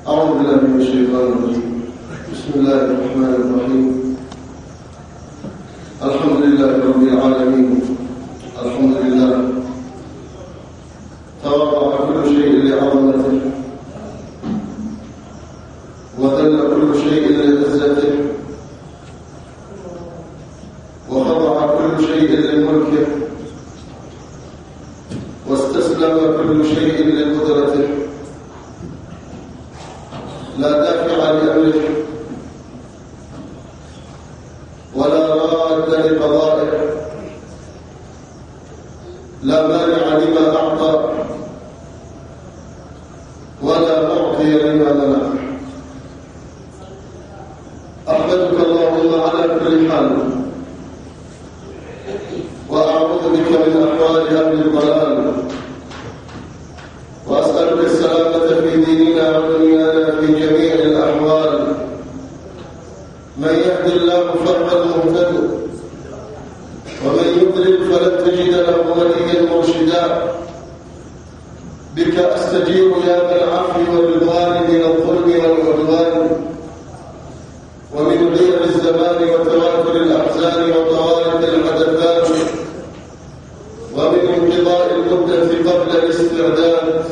أعوذ بالله من الشيطان الرجيم. بسم الله الرحمن الرحيم. الحمد لله رب العالمين. الحمد لله تواضع كل شيء لعظمته، وذل كل شيء لعزته، وخضع كل شيء لملكه، واستسلم كل شيء لقدرته. لا دافع لأمره ولا راد لقضائه، لا مانع لما أعطى ولا معطي لما منع. أحمدك اللهم على كل حال، وأعوذ بك من أحوال أهل الضلال، وأسألك السلامة في ديننا ودنيانا في جميع الأحوال. من يهد الله فهو المهتد، ومن يضلل فلن تجد له وليا مرشدا. بك أستجير يا ذا العفو والرضوان من الظلم والعدوان، ومن غير الزمان وتواتر الأحزان وطوارئ الحدثات، ومن انقضاء المدة قبل الاستعداد.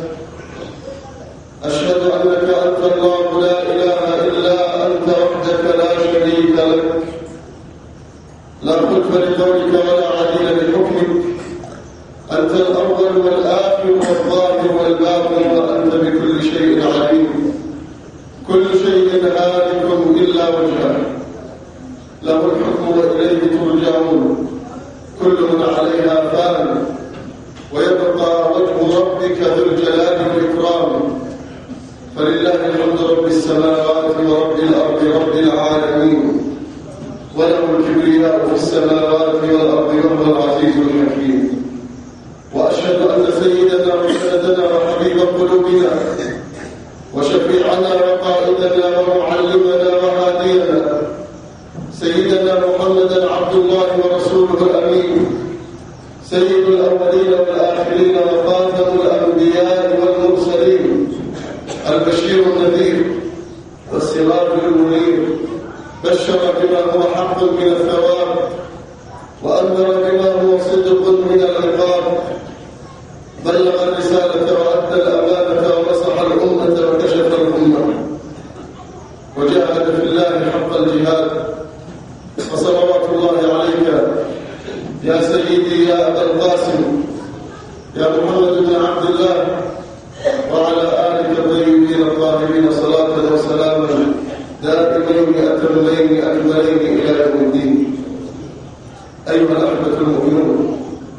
أشهد أنك أنت الله لا إله إلا أنت وحدك لا شريك لك، لا خلف لقولك ولا عديل لحكمك. أنت الأول والآخر والظاهر والباطن، وأنت بكل شيء عليم. كل شيء هالك إلا وجهه، له الحكم وإليه ترجعون. كل من عليها فان، ويبقى وجه ربك ذو الجلال والإكرام. فلله الحمد رب السماوات ورب الأرض رب العالمين، وله الكبرياء في السماوات والأرض وهو العزيز الحكيم. وأشهد أن سيدنا وسندنا وحبيب قلوبنا وشفيعنا وقائدنا ومعلمنا وهادينا سيدنا محمدا عبد الله ورسوله الأمين، سيد الأولين والآخرين وخاتم الأنبياء والمرسلين، البشير النذير والسراج المنير. بشر بما هو حق من الثواب، وأنذر بما هو صدق من العقاب. بلغ الرسالة وأدى الأمانة ونصح الأمة وكشف الأمة، وجاهد في الله حق الجهاد. وصلوات الله عليك يا سيدي يا أبا القاسم، يا محمد بن عبد الله، وعلى آلك الطيبين الطاهرين صلاة وسلاما دائمين أتمين أكملين إلى يوم الدين. أيها الأحبة المؤمنون،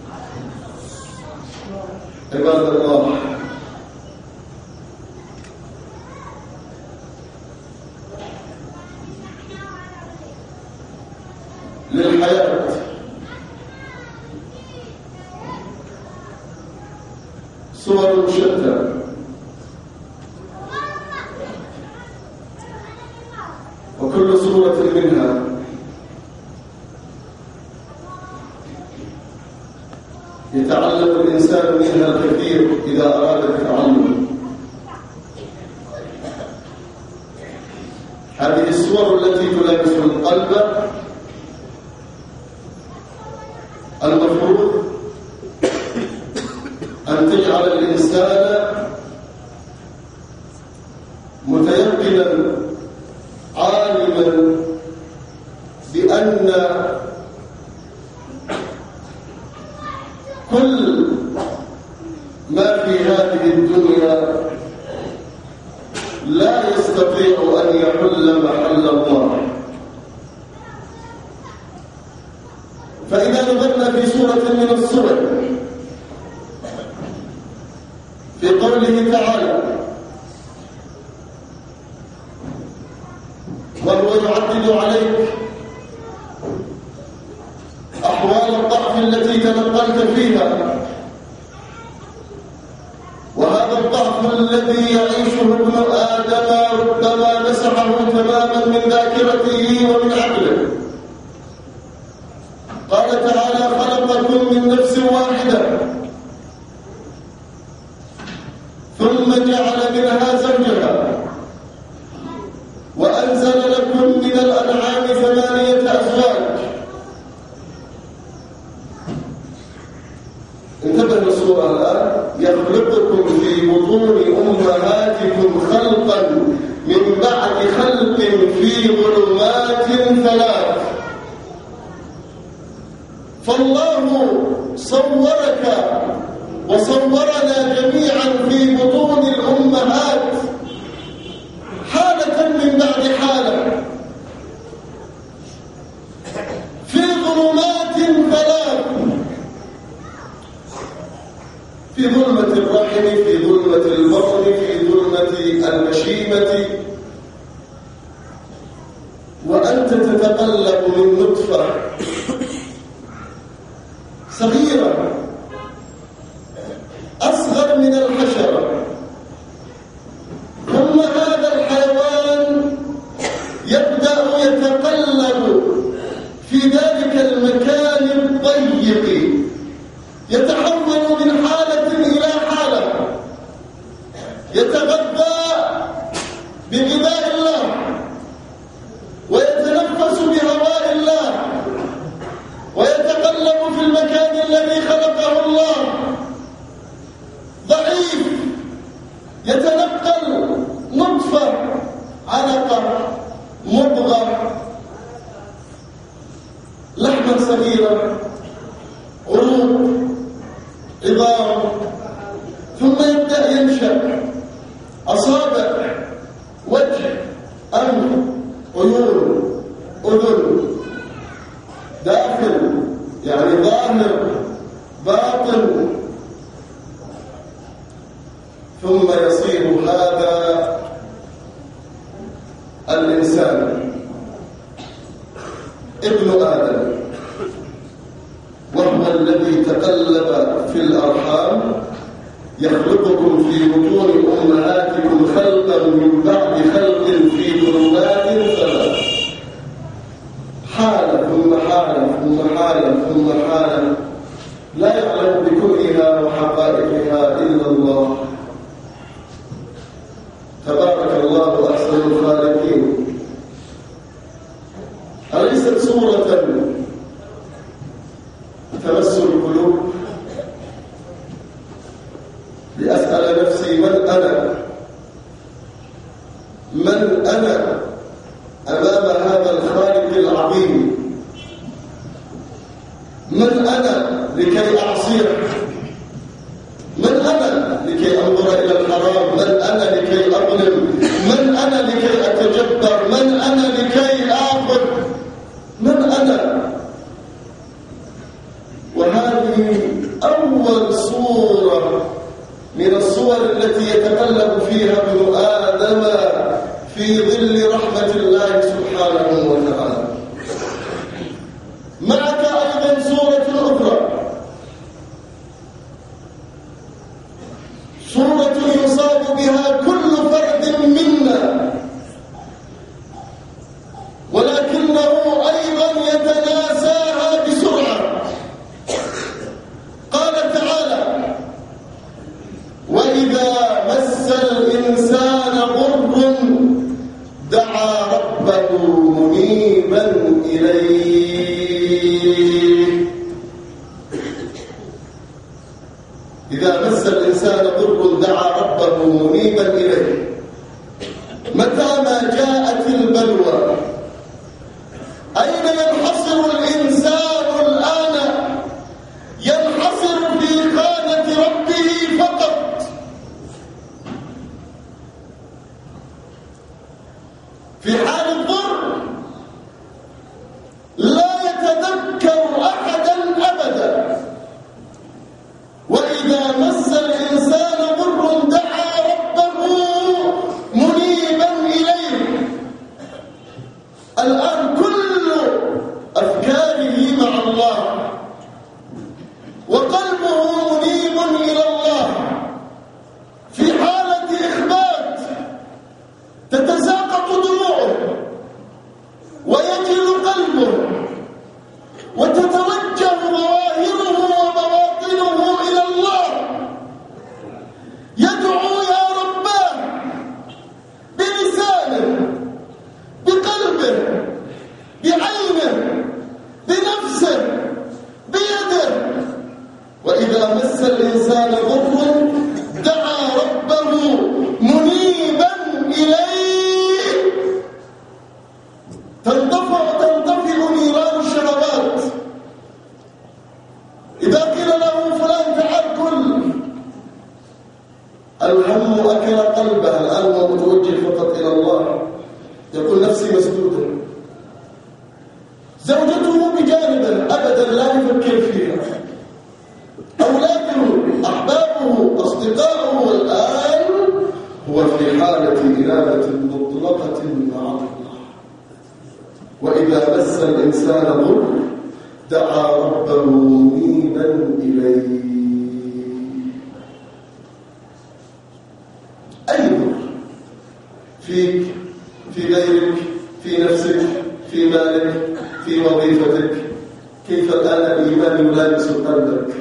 عباد الله، للحياة صور شتى، وكل صورة منها يتعلم الإنسان منها الكثير إذا أراد التعلم. هذه الصور التي تلامس القلب المفروض أن تجعل الإنسان متيقنا عالما بأن كل ما في هذه الدنيا لا يستطيع أن يحل محل الله. فإذا نظرنا في سورة من السور في قوله تعالى: وهو يعدد عليك أحوال الضعف التي تنقلت فيها، وهذا الضعف الذي يعيشه ابن آدم ربما مسحه تماما من ذاكرته ومن عقله. قال تعالى: خلقكم من نفس واحدة ثم جعل منها زوجها فالله صورك وصورنا جميعا في بطون الأمهات حالة من بعد حالة، في ظلمات ثلاث: في ظلمة الرحم، في ظلمة البطن، في ظلمة المشيمة. وأنت تتقلب من نطفة صغيرة أصغر من الحشرة، ثم هذا الحيوان يبدأ يتقلب في ذلك المكان الضيق، يتحول من حالة إلى حالة، يتغذى بغذاء الله ويتنفس بهواء الله ويتقلب في المكان الذي خلقه الله، ضعيف، يتنقل نطفة، علقة، مضغة، لحما صغيرا، عروق، عظام، ثم يبدأ ينشأ أصابع، وجه، أنف، عيون، أذن، داخل يعني ظاهر، باطن، ثم يصير هذا الإنسان ابن آدم، وهو الذي تقلب في الأرحام يخلقكم في بطون أمهاتكم خلقا من بعد خلق في ظلمات ثلاث، حالة ثم حالة ثم حالة ثم حالة، لا يعلم بكلها وحقائقها إلا الله. تبارك الله أحسن الخالقين. أليست صورة تمس القلوب؟ لأسأل نفسي من أنا؟ من أنا أمام هذا الخالق العظيم؟ من أنا لكي أعصيه؟ من أنا لكي أنظر إلى الحرام؟ من أنا لكي أظلم؟ من أنا لكي أتجبر؟ من أنا لكي آخذ؟ من أنا؟ وهذه أول صورة من الصور التي يتقلب فيها ابن آدم في ظل رحمة الله سبحانه وتعالى. معك أيضا صورة أخرى، صورة يصاب بها كل فرد منا، ولكنه أيضا يتناساها بسرعة. قال تعالى: وإذا مس الإنسان ضر دعا ربه منيبا إليه. إذا مس الإنسان ضر دعا ربه منيبا إليه. متى ما جاءت البلوى أين ينحصر الإنسان الآن؟ ينحصر في خانة ربه فقط. في حال الضر لا يتذكر أحدا أبدا. وإذا مس الإنسان ضر دعا ربه منيبا إليه. الآن كل أفكاره مع الله وقلبه منيب إلى الله، في حالة إخبات تتساقط دموعه، في حالة إنابة مطلقة مع الله. وإذا مس الإنسان ضر دعا ربه منيبا إليه. أي ضر فيك، في غيرك، في نفسك، في مالك، في وظيفتك، كيف الآن الإيمان يلامس قلبك؟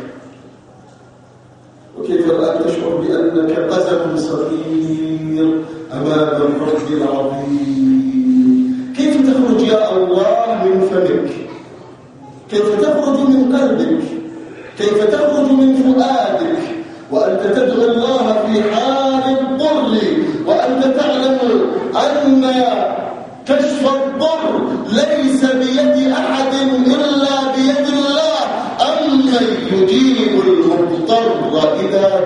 وكيف الآن تشعر بأنك قزم صغير أمام الرب العظيم؟ كيف تخرج يا الله من فمك؟ كيف تخرج من قلبك؟ كيف تخرج من فؤادك وأنت تدعو الله في حال الضر وأنت تعلم أن كشف الضر ليس بيد أحد إلا بيد الله؟ أمن يجيب المضطر إذا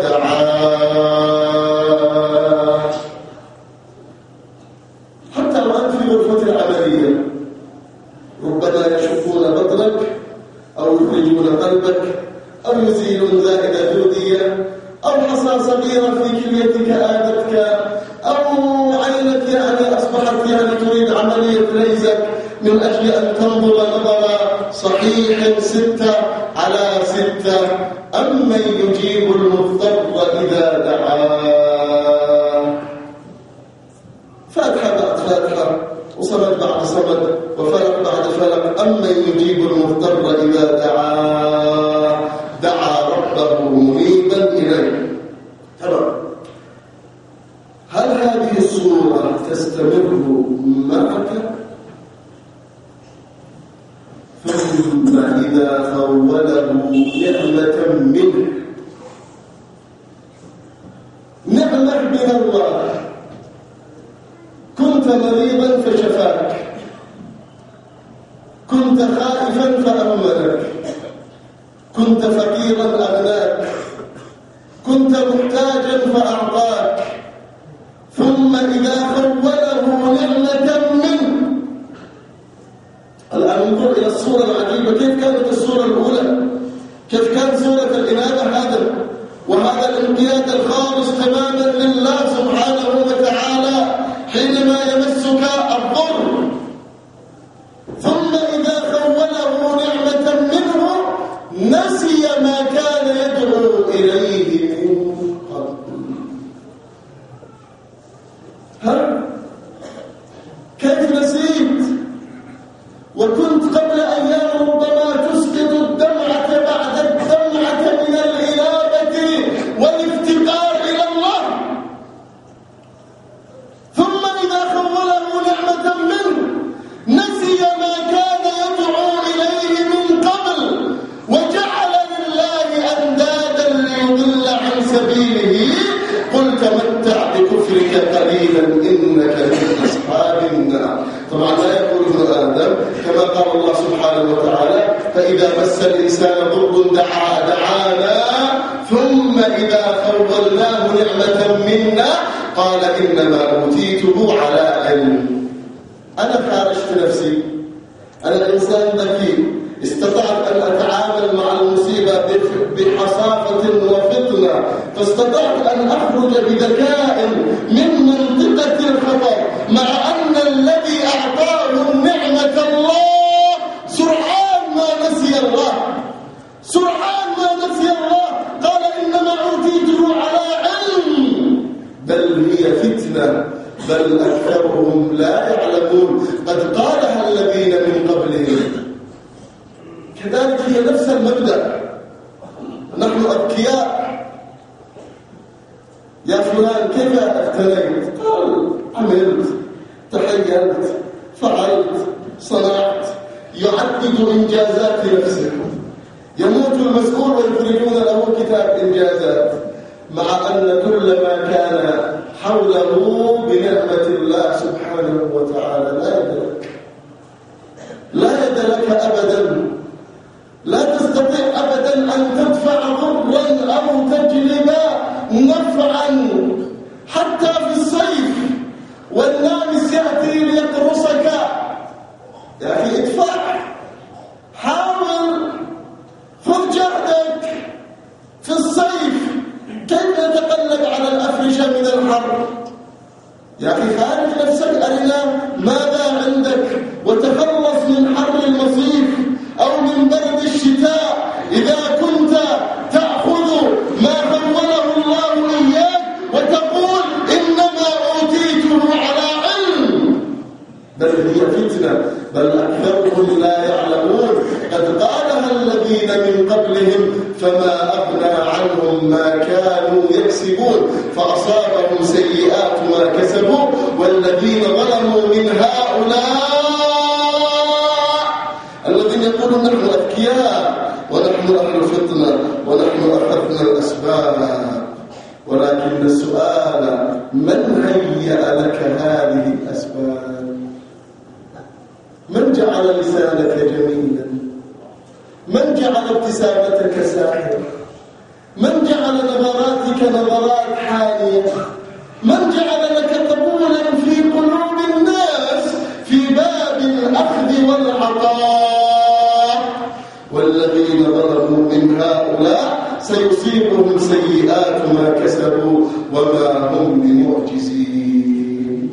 دعاه. حتى وأنت في غرفة العملية ربما يشقون بطنك أو يخرجون قلبك أو يزيلون زائدة جلدية أو حصى صغيرة في كليتك آذتك أو عينك أصبحت تريد عملية ليزك من أجل أن تنظر نظر صحيح 6/6. أمن يجيب المضطر إذا دعاه. فاتحة بعد فاتحة وصمد بعد صمد وفلق بعد فلق. أمن يجيب المضطر إذا دعاه دعا ربه منيبا إليه. تمام. هل هذه الصورة تستمر معك؟ ثم إذا خوله نعمة منه، نعمة من الله، كنت مريضا فشفاك، كنت خائفا فأمنك، كنت فقيرا أغناك، كنت محتاجا فأعطاك. ثم إذا خوله نعمة منه. الآن انظر إلى الصورة العجيبة. كيف كانت الصورة الأولى؟ كيف كانت صورة الإنابة هذا وهذا الانقياد الخالص تماما لله سبحانه وتعالى حينما يمسك الضر. ثم إذا خوله نعمة منه نسي ما كان يدعو إليه من قبل. كيف نسيت وكنت قبل أيام ربما تسقط الدمعة بعد الدمعة من الإنابة والافتقار إلى الله؟ ثم إذا خوله نعمة منه نسي ما كان يدعو إليه من قبل وجعل لله أندادا ليضل عن سبيله. قل تمتع بكفرك قليلا إنك من أصحاب النار. طبعا لا يقول ابن آدم كما قال الله سبحانه وتعالى فإذا مس الإنسان ضر دعانا ثم إذا خولناه نعمة منا قال إنما أوتيته على علم. أنا خارجت نفسي، أنا إنسان ذكي، استطعت أن أتعامل مع المصيبة بحصافة وفطنة، فاستطعت أن أخرج بذكاء من منطقة الخطر، مع أن الذي أعطاه النعمة الله سرعان ما نسي الله، سرعان ما نسي الله. قال إنما أوتيته على علم بل هي فتنة بل أكثرهم لا يعلمون قد قالها الذين من قبلهم. كذلك هي نفس المبدأ. نحن أذكياء. يا فلان كيف اغتنيت؟ قال عملت، تحيلت، فعلت، صنعت، يعدد إنجازات نفسه. يموت المسؤول ويخرجون له كتاب إنجازات، مع أن كل ما كان حوله بنعمة الله سبحانه وتعالى لا يد لك أبدا. لا تستطيع أبدا أن تدفع ضرا أو تجلب نفعا حتى في الصيف والنامس يأتي ليقرصك. يا أخي ادفع، حاول، خذ جهدك. في الصيف كيف نتقلب على الأفرشة من الحر؟ يا أخي خارج نفسك، أرنا ماذا عندك وتخلص من حر المصيف أو من برد الشتاء. إذا كنت تأخذ ما خوله الله إياك وتقول إنما أوتيته على علم، بل هي فتنة، بل أكثرهم لا يعلمون. قد قالها الذين من قبلهم فما أغنى عنهم ما كانوا يكسبون فأصابهم سيئات ما كسبوا والذين ظلموا من هؤلاء الذين يقولون نحن أذكياء ونحن أهل فطنة ونحن أخذنا الأسباب. ولكن السؤال من هيأ لك هذه الأسباب؟ من جعل لسانك جميلا؟ من جعل ابتسامتك ساحرة؟ من جعل نظراتك نظرات حانية؟ من جعل لك قبولا في قلوب الناس في باب الأخذ والعطاء؟ والذين ظلموا من هؤلاء سيصيبهم سيئات ما كسبوا وما هم بمعجزين.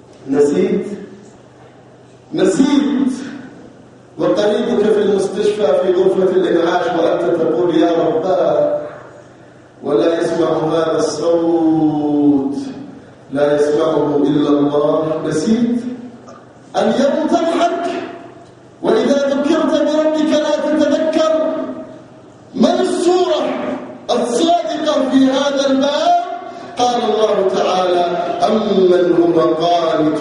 نسيت وقريبك في المستشفى في غرفة الإنعاش وأنت تقول يا رباه، ولا يسمع هذا الصوت، لا يسمعه إلا الله. نسيت اليوم تضحك وإذا ذكرت بربك لا تتذكر. من الصورة الصادقة في هذا الباب؟ قال الله تعالى أمن هو قانت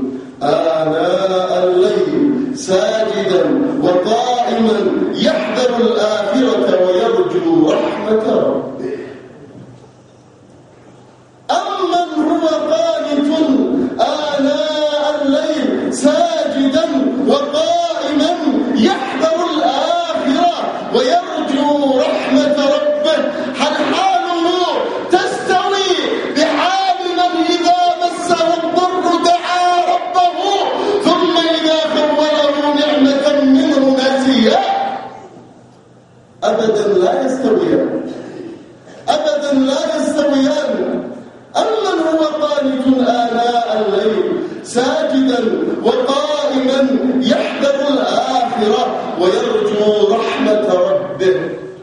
آناء الليل ساجدا وقائما يحذر الآخرة ويرجو رحمة ربه. أمن هو قانت آناء الليل ساجدا وقائما يحذر الآخرة ويرجو رحمة ربه. هل حاله تستوي بحال من إذا مسه الضر دعا ربه ثم إذا خوله نعمة منه نسيها؟ أبدا لا يستويان، أبدا لا يستويان. أمن هو قانت آناء الليل ساجدا وقائما يحذر الآخرة ويرجو رحمة ربه.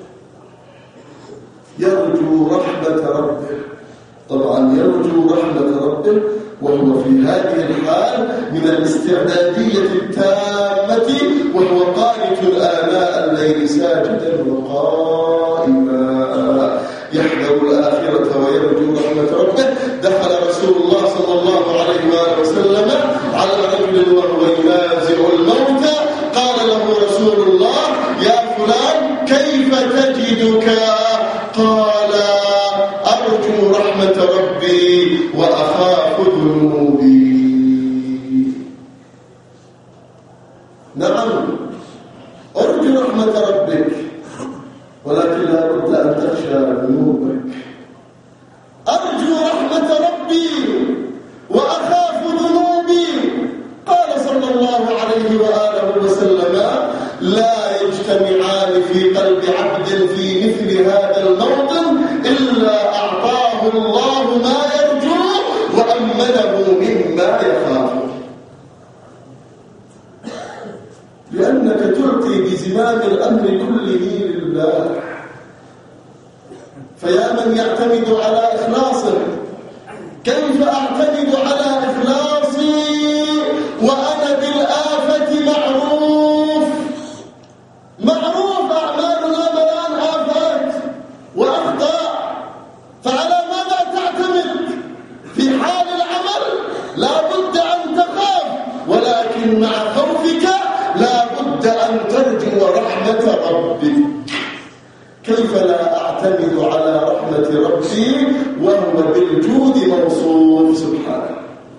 يرجو رحمة ربه، طبعا يرجو رحمة ربه وهو في هذه الحال من الاستعدادية التامة، وهو قانت آناء الليل ساجدا وقائما يحذر الآخرة ويرجو رحمة ربه. دخل رسول الله صلى الله عليه وآله وسلم على رجل وهو ينازع الموت، قال له رسول الله يا فلان كيف تجدك؟ قال أرجو رحمة ربي وأخاف ذنوبي. نعم أرجو رحمة ربك، ولكن لا بد أن تخشى ذنوبك. أرجو رحمة ربي وأخاف ذنوبي. قال صلى الله عليه وآله وسلم لا يجتمعان في قلب عبد في مثل هذا الموطن إلا أعطاه الله ما يرجو وأمنه مما يخاف، لأنك تعطي بزمام الأمر كله لله. فيا من يعتمد على إخلاصه، كيف أعتمد على إخلاصي وأنا بالآفة معروف أعمالنا ملان آفات وأخطاء. فعلى ماذا تعتمد؟ في حال العمل لا بد أن تخاف، ولكن مع خوفك لا بد أن ترجو رحمة ربك. كيف لا أعتمد على رحمة ربي وهو بالجود موصوف سبحانه،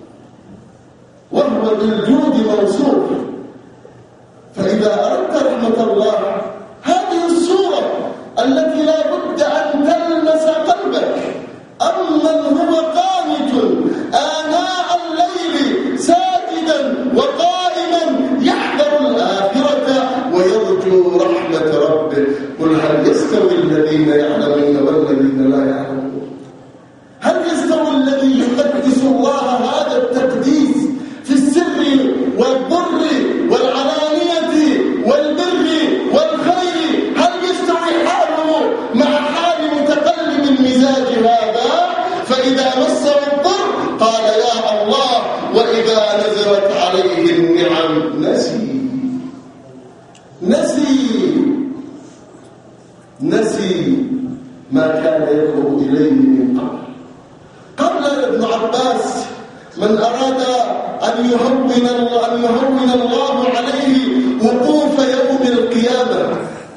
وهو بالجود موصوف. فإذا أردت رحمة الله هذه الصورة التي لا بد أن تلمس قلبك. أمن هو قانت آناء الليل ساجدا وقائما يحذر الآخرة ويرجو رحمة ربه. قل هل يستوي الذين يعلمون والذين لا يعلمون؟ هل يستوي الذي يقدس وإذا نزلت عليه النعم نسي ما كان يدعو إليه من قبل ابن عباس: من أراد أن يهون الله عليه وقوف يوم القيامة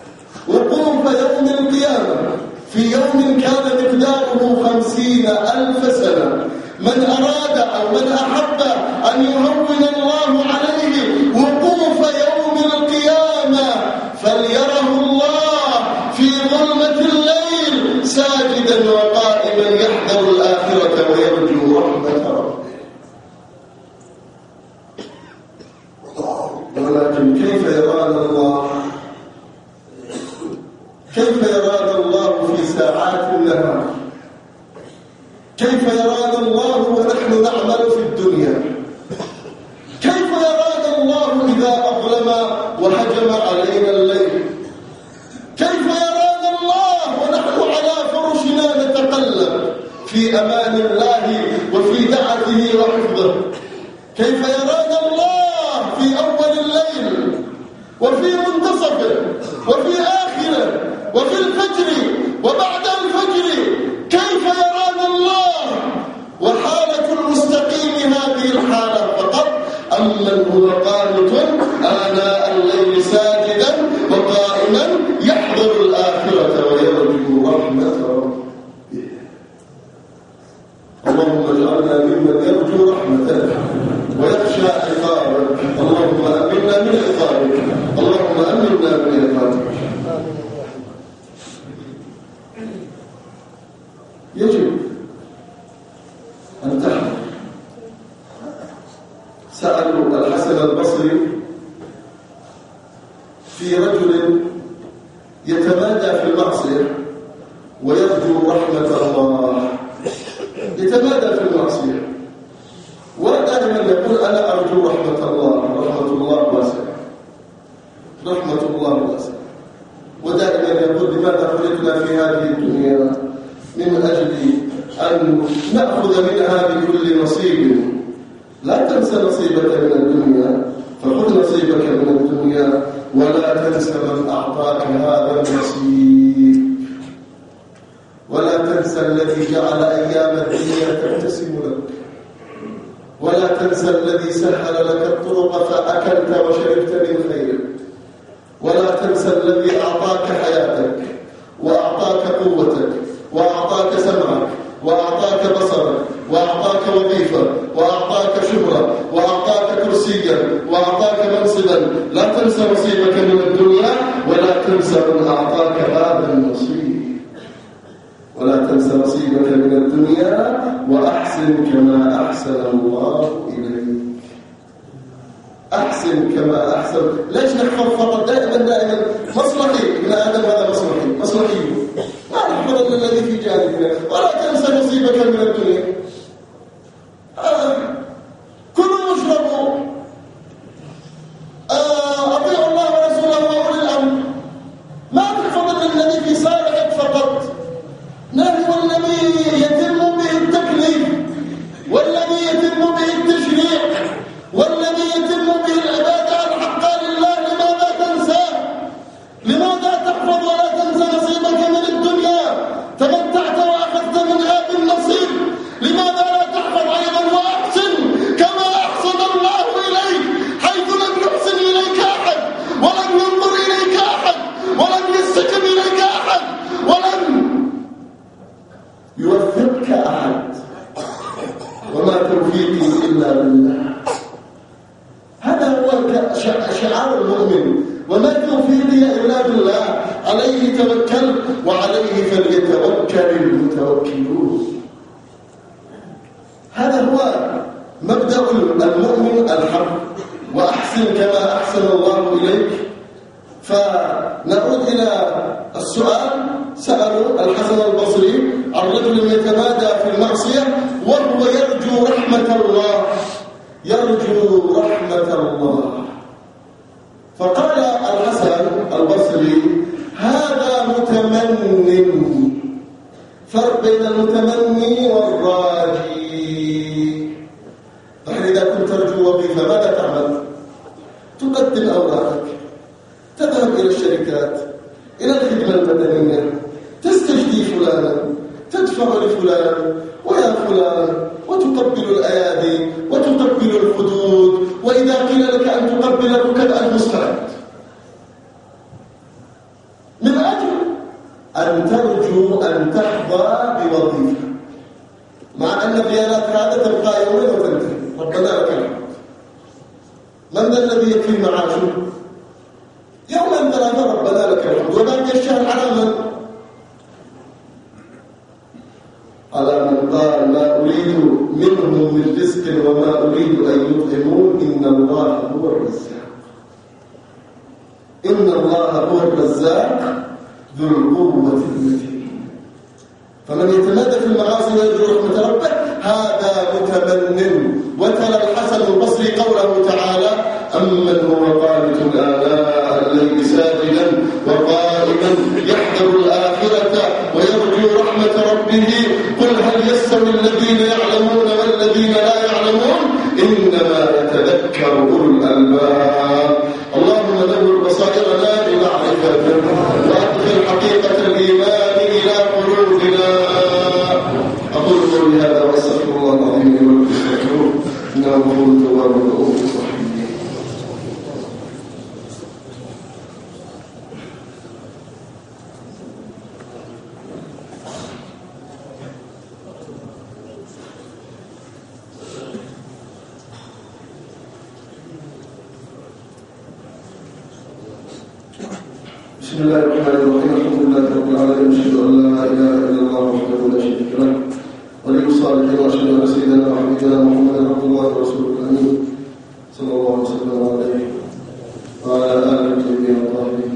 في يوم كان مقداره 50,000 سنة. من أراد أو من أحب أن يهون الله عليه وقوف يوم القيامة فليره الله في ظلمة الليل ساجدا وقائما يحذر الآخرة ويرجو رحمة ربه. ولكن كيف يرانا الله في ساعات النهار؟ كيف يرانا الله ونحن نعمل في الدنيا؟ كيف يرانا الله إذا أظلم وهجم علينا الليل؟ كيف يرانا الله ونحن على فرشنا نتقلب في أمان الله وفي دعته وحفظه؟ كيف يرانا الله في أول الليل وفي منتصفه وفي آخره وفي الفجر وبعد الفجر؟ كيف يرانا الله؟ وحالة المستقيم هذه الحالة فقط. أمن هو قانت آناء الليل ساجدا وقائما يحذر الآخرة ويرجو رحمة ربه. اللهم اجعلنا ممن يرجو رحمتك ويخشى عقابك. اللهم أمنا من عقابك، اللهم أمنا من عقابك. يجب أن تحذر. سألوا الحسن البصري في رجل يتمادى في المعصية ويرجو رحمة الله، يتمادى في المعصية ودائما يقول: أنا أرجو رحمة الله، رحمة الله واسعة، رحمة الله واسعة. ودائما يقول: لماذا خلقنا في هذه الدنيا؟ من أجل أن نأخذ منها بكل نصيب. لا تنسى نصيبك من الدنيا، فخذ نصيبك من الدنيا ولا تنسى من أعطاك هذا النصيب. ولا تنسى الذي جعل أيام الدنيا تبتسم لك، ولا تنسى الذي سهل لك الطرق فأكلت وشربت من خيره، ولا تنسى الذي أعطاك حياتك وأعطاك قوتك وأعطاك سمعك وأعطاك بصرك وأعطاك وظيفة وأعطاك شهرة وأعطاك كرسيا وأعطاك منصبا. لا تنسى نصيبك من الدنيا ولا تنسى من أعطاك هذا النصيب. ولا تنسى نصيبك من الدنيا وأحسن كما أحسن الله إليك. أحسن كما أحسن. ليش نحفظ فقط دائما مصلحي؟ ابن آدم هذا مصلحي ما نحفظ إلا الذي في جانبنا. ولا تنسى نصيبك من الدنيا. كلوا واشربوا، أطيعوا الله ورسوله وأولي الأمر. ما تحفظ إلا الذي في صالحك فقط. نهي والذي يتم به التكليف والذي يتم به التشريع والذي يتم به العبادة عن حق لله. لماذا تنسى؟ لماذا تحفظ ولا تنسى نصيبك من الدنيا؟ تمتعت وأخذت منها بالنصيب، لماذا لا تحفظ أيضا وأحسن كما أحسن الله إليك، حيث لم يحسن إليك أحد ولم ينظر إليك أحد ولم يستجب إليك أحد ولم يوفقك أحد. وما توفيقي إلا بالله. هذا هو شعار المؤمن. وما توفيقي إلا بالله، عليه توكل وعليه فليتوكل المتوكلون. هذا هو مبدأ المؤمن الحق. وأحسن كما أحسن الله إليك. فنعود إلى السؤال. سألوا الحسن البصري عن رجل يتمادى في المعصية وهو يرجو رحمة الله، يرجو رحمة الله. فقال الحسن البصري: هذا متمن. فرق بين المتمني والراجي. نحن إذا كنت ترجو وظيفة ماذا تعمل؟ تقدم أوراقك، تذهب إلى الشركات، إلى الخدمة المدنية، تستجدي فلانا، تدفع لفلان ويا فلان، وتقبل الأيادي وتقبل الخدود، وإذا قيل لك أن تقبل الركب المستعد، من أجل أن ترجو أن تحظى بوظيفة، مع أن الخيانات هذا تبقى يومين وتنتهي. ربنا لك الحمد. من ذا الذي يكفي معاشه؟ يوما ثلاثة، ربنا لك الحمد. وباقي الشهر على من؟ على من قال ما أريد منهم من رزق وما أريد أن يطعمون إن الله هو الرزاق. إن الله هو الرزاق ذو القوة المتين. فمن يتمادى في المعاصي ويرجو رحمة ربه هذا متمن. وتلا الحسن البصري قوله تعالى: أمن هو قانت آناء الليل ساجدا وقائما يحذر الآخرة ويرجو رحمة ربه قل هل يستوي الذين يعلمون والذين لا يعلمون إنما يتذكر أولو الألباب. اللهم نور بصائرنا بمعرفتك وأدخل حقيقة الإيمان إلى قلوبنا. أقول قولي هذا وأستغفر الله العظيم لي ولكم فاستغفروه إنه هو التواب الرحيم. بسم الله الرحمن الرحيم. الحمد لله رب العالمين، أشهد أن لا إله إلا الله وحده لا شريك له ولي الصالحين، وأشهد أن سيدنا وحبيبنا محمدا عبد الله ورسوله الأمين صلى الله وسلم عليه وعلى آله الطيبين الطاهرين.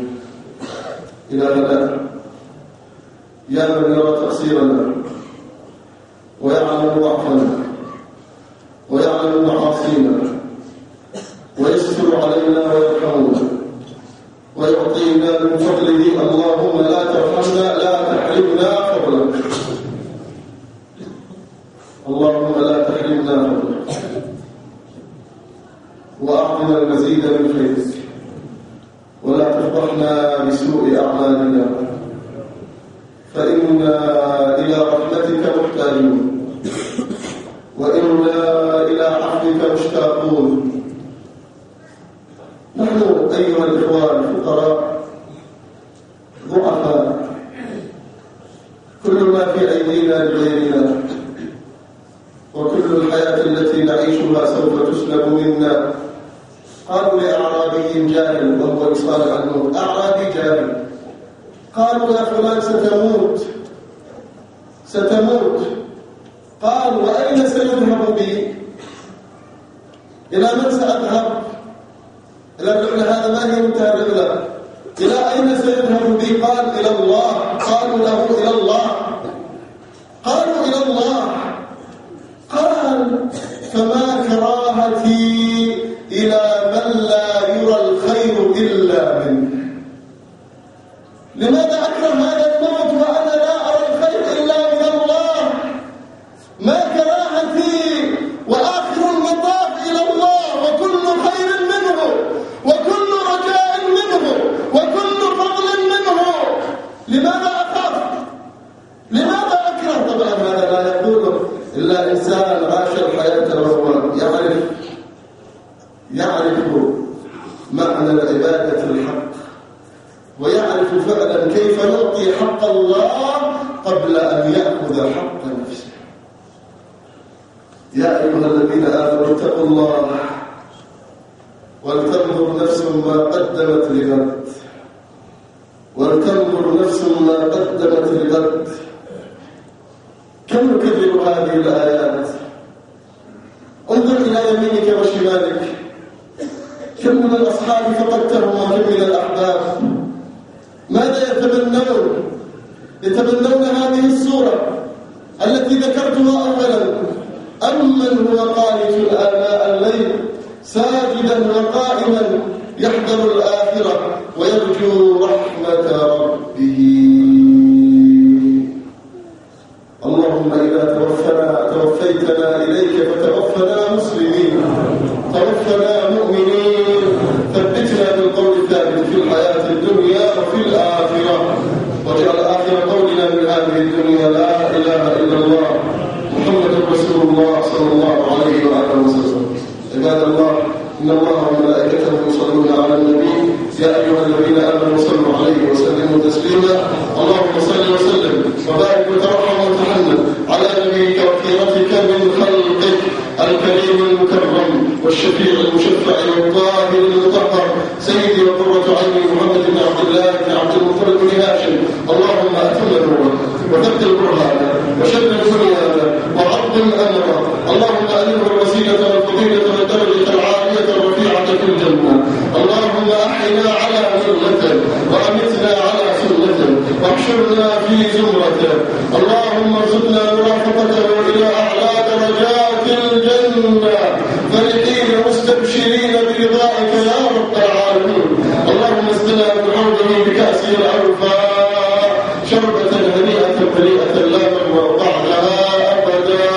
إلهنا يا من يرى تقصيرنا ويعلم ضعفنا ويعلم معاصينا ويستر علينا ويرحمنا ويعطينا من فضله، اللهم لا ترحمنا، لا تحرمنا فضلك. اللهم لا تحرمنا فضلك وأعطنا المزيد من خيرك، ولا تفضحنا بسوء أعمالنا، فإنا إلى رحمتك محتاجون وإنا إلى عفوك مشتاقون. نحن أيها الإخوان الفقراء ضعفاء، كل ما في أيدينا لغيرنا، وكل الحياة التي نعيشها سوف تسلب منا. قالوا لأعرابي جاهل وهو يصال عن الموت، أعرابي جاهل، قالوا يا فلان ستموت. قال وأين سيذهب بي؟ إلى من سأذهب؟ إلى الرحلة، هذا ما هي منتهى الرحلة. إلى أين سيذهب بي؟ قال إلى الله. قالوا له إلى الله؟ قالوا إلى الله. قال فما كراهتي إلى من لا يرى الخير إلا منه. لماذا أكره هذا الموت وأنا لا أرى الخير إلا من الله؟ ما كراهتي وآخر المطاف إلى الله، وكل خير منه وكل رجاء منه وكل فضل منه. لماذا أخاف؟ لماذا أكره؟ طبعا هذا لا يقوله إلا إنسان عاش الحياة وهو يعرف معنى العبادة الحق، ويعرف فعلا كيف نعطي حق الله قبل أن يأخذ حق نفسه. يا أيها الذين آمنوا اتقوا الله ولتنظر نفس ما قدمت لغد، ولتنظر نفس ما قدمت لغد. كم نكرر هذه الآيات؟ انظر إلى يمينك وشمالك، كم من الأصحاب فقدتهم وكم من الأحباب. ماذا يتمنون؟ يتمنون هذه السورة التي ذكرتها أولا: أمن هو قانت آناء الليل ساجدا وقائما يحذر الآخرة ويرجو رحمة ربه. اللهم إذا توفيتنا إليك فتوفنا مسلمين الصالحين، توفنا مؤمنين، ثبتنا بالقول الثابت في الحياة الدنيا وفي الآخرة، واجعل آخر قولنا من هذه الدنيا لا إله إلا الله محمد رسول الله صلى الله عليه وآله وسلم. عباد الله، إن الله وملائكته يصلون على النبي يا أيها الذين آمنوا صلوا عليه وسلموا تسليما. اللهم صل وسلم وبارك وترحم وتحنن على نبيك وخيرتك من خلقك الكريم المكرم والشفيع المشفع والطاهر المطهر سيدي وقرة عيني محمد بن عبد الله بن عبد المطلب بن هاشم. اللهم أتم نوره وثبت برهانه وشد بنيانه وعظم أمره. اللهم ألهه الوسيلة والفضيلة والدرجة العالية الرفيعة في الجنة. اللهم أحينا على سنته وأمتنا على سنته واحشرنا في زمرته. اللهم ارزقنا مرافقته إلى أعلى درجات الجنة فرحين مستبشرين برضائك يا رب العالمين. اللهم اسقنا من حوضه بكأسه الأوفاء شربة هنيئة بريئة لا نظمأ بعدها أبدا.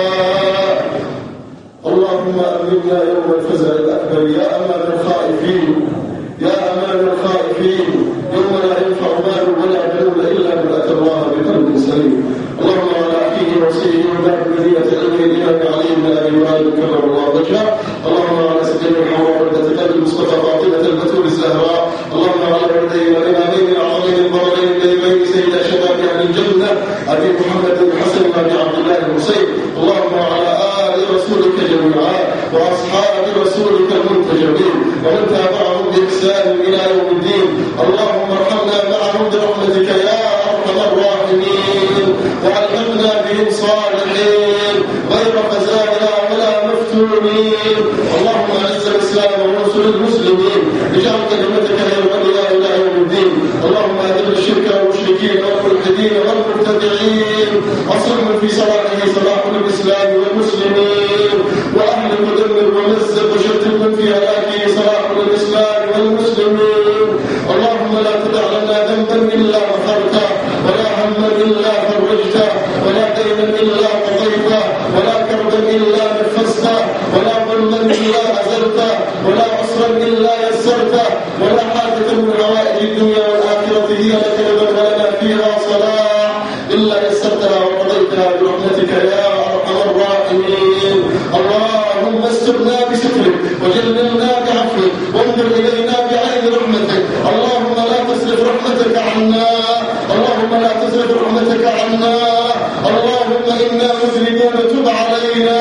اللهم أمنا يوم الفزع الأكبر يا أمان الخائفين، يا أمان الخائفين، يوم لا ينفع مال ولا بنون إلا من أتى الله بقلب سليم. اللهم على أخيه وصيه وبعد مدينة علمه الإمام علي بن أبي طالب كرم الله وجهه. اللهم على سيدنا الحوار ولدة قلب المصطفى فاطمة البتول الزهراء. اللهم على ولدين والإمامين العظيمين البررين الكريمين سيد شباب أهل الجنة أبي محمد بن حسن وأبي عبد الله الحسين. اللهم على آل رسولك جميعا وأصحاب رسولك المنتجبين ومن تابعهم بإحسان إلى يوم الدين. اللهم ارحمنا معهم برحمتك يا أرحم الراحمين وألحقنا بهم صالحين غير خزايا ولا مفتونين. اللهم أعز الإسلام ونصر المسلمين اجعل كلمتك هي العليا إلى يوم الدين. اللهم أذل الشرك والمشركين والملحدين والمبتدعين وصلهم في صلاحه صلاح الإسلام والمسلمين وأهل مدمر ومزق وشتت من في هلاكه صلاح الإسلام والمسلمين. اللهم لا تدع لنا ذنبا إلا غفرته ولا هما إلا فرجته ولا دينا إلا قضيته ولا كربا إلا نفسته ولا ظلما إلا أزلته ولا عسرا إلا يسرته ولا حاجة من حوائج الدنيا والآخرة هي لك ولنا فيها صلاح إلا يسرتها وقضيتها برحمتك يا أرحم الراحمين. اللهم استرنا بسترك وجللنا بعفوك وانظر إلينا بعين رحمتك. اللهم لا تصرف رحمتك عنا، اللهم لا تصرف رحمتك عنا. اللهم إنا مذنبون تب علينا.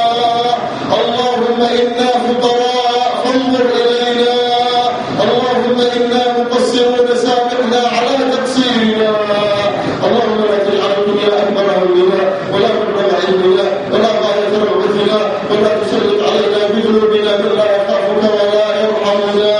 اللهم إنا فقراء فانظر إلينا. اللهم إنا مقصرون سامحنا على تقصيرنا. اللهم لا تجعل الدنيا أكبر همنا ولا مبلغ علمنا ولا غاية رغبتنا ولا تسلط علينا بذنوبنا من لا يخافك ولا يرحمنا.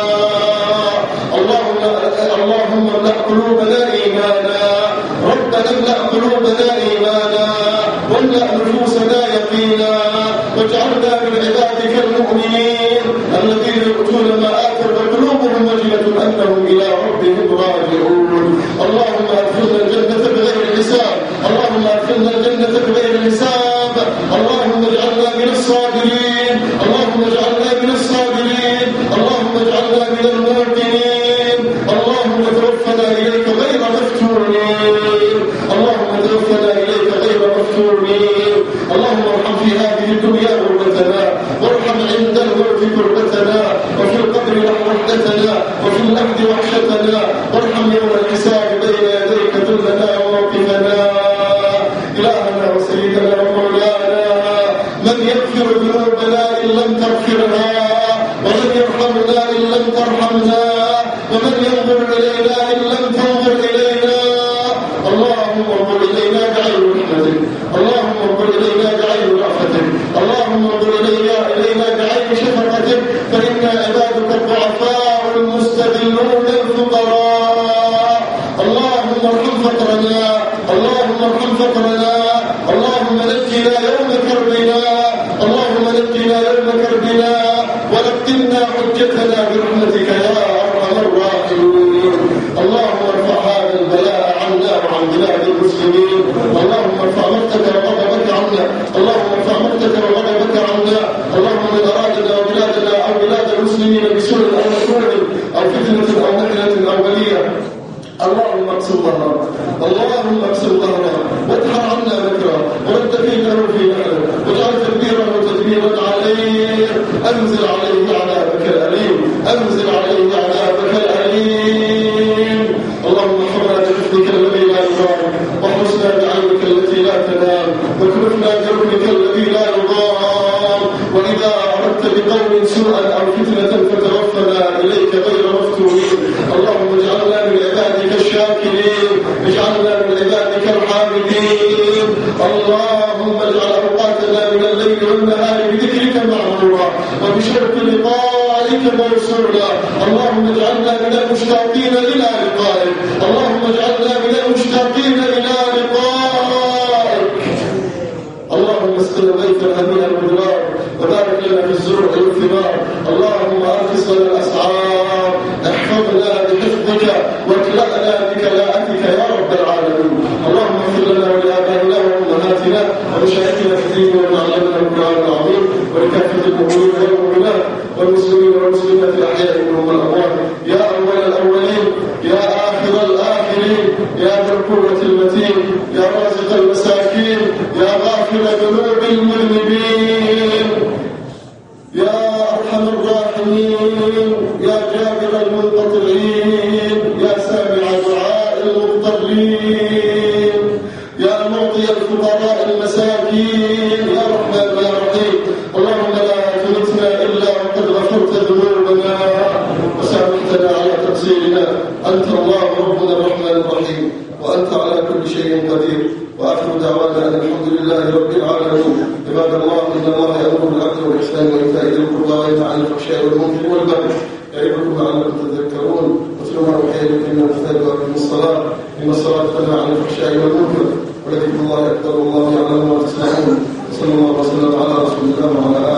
اللهم املأ قلوبنا إيمانا، ربنا املأ قلوبنا إيمانا واملأ نفوسنا يقينا واجعلنا من عبادك المؤمنين الذين يؤتون ما آتوا وقلوبهم وجلة أنهم إلى ربهم راجعون. اللهم أدخلنا الجنة بغير حساب، اللهم أدخلنا الجنة بغير حساب. اللهم اجعلنا من الصابرين، اللهم اجعلنا من الصابرين، اللهم اجعلنا من الموقنين. اللهم توفنا إليك غير مفتونين، اللهم توفنا إليك غير مفتونين. اللهم ارحم في هذه الدنيا غربتنا وارحم عند الموت كربتنا وفي القبر وحدتنا وفي اللحد وحشتنا وارحم يوم الحساب بين يديك ذلنا وموقفنا. إلهنا وسيدنا ومولانا من يغفر ذنوبنا إن لم تغفرها ومن يرحمنا إن لم ترحمنا ومن ينظر إلينا إن لم تنظر إلينا. اللهم انظر إلينا بعين رحمتك، اللهم انظر إلينا بعين رأفتك، اللهم انظر إلينا بعين شفقتك فإنا عبادك الضعفاء المستذلون الفقراء. اللهم ارحم فقرنا، اللهم ارحم فقرنا، اللهم نجنا يوم كربنا، اللهم نجنا يوم كربنا ولقنا حجتنا برحمتك يا أرحم الراحمين. اللهم ارفع هذا البلاء عنا وعن بلاد المسلمين. اللهم ارفع مقتك وغضبك عنا، اللهم ارفع مقتك وغضبك عنا. اللهم المسلمين بسوء أو مكروه أو فتنة أو محنة أو بلية اللهم اقسم ظهره اللهم اقسم ظهره وادحر عنا مكره ورد فينا في نحره واجعل تدبيره تدبيرا عليه انزل عليه عذابك الاليم انزل عليه عذابك الاليم اللهم احفظنا بحفظك الذي لا يضام واحرسنا بعينك التي لا تنام واكرفنا بركنك الذي لا يضام واذا اردت بقوم سوءا او فتنه فتوفنا اليك غير مفتونين اللهم اجعلنا من عبادك الشاكرين اجعلنا من عبادك الحامدين اللهم اجعل اوقاتنا من الليل والنهار بذكرك معمورا وبشرك لقائك موصولا اللهم اجعلنا من المشتاقين الى لقائك اللهم اجعلنا من المشتاقين الى لقائك اللهم اسقنا بيتا هنيئا بالغار وبارك لنا في الزرع والثمار اللهم ارخص لنا الاسعار احفظنا بحفظك واكلأنا بكلاءتك يا رب العالمين اللهم اغفر لنا ولآبائنا وأمهاتنا ومشايخنا في الدين ومعلمنا القرآن العظيم ولكافة المؤمنين والمؤمنات والمسلمين والمسلمات الأحياء منهم والأموات يا أول الأولين يا آخر الآخرين يا ذا القوة المتين يا رازق المساكين يا غافر ذنوب المذنبين يا أرحم الراحمين يا جابر المنقطعين يا سامع دعاء المضطرين يا معطي الفقراء المساكين يا رحمن يا رحيم اللهم لا تمتنا إلا وقد غفرت ذنوبنا وسامحتنا على تقصيرنا أنت الله ربنا الرحمن الرحيم وأنت على كل شيء قدير وآخر دعوانا أن الحمد لله رب العالمين عباد الله إن الله يأمر بالعدل والإحسان وإيتاء ذي القربى وينهى عن الفحشاء والمنكر والبغي يعظكم لعلكم تذكرون واتلوا ما أوحي إليكم من الكتاب وأقيموا الصلاة إن الصلاة تنهى عن الفحشاء والمنكر ولذكر الله أكبر والله يعلم ما تصنعون وصلى الله وسلم على رسول الله وعلى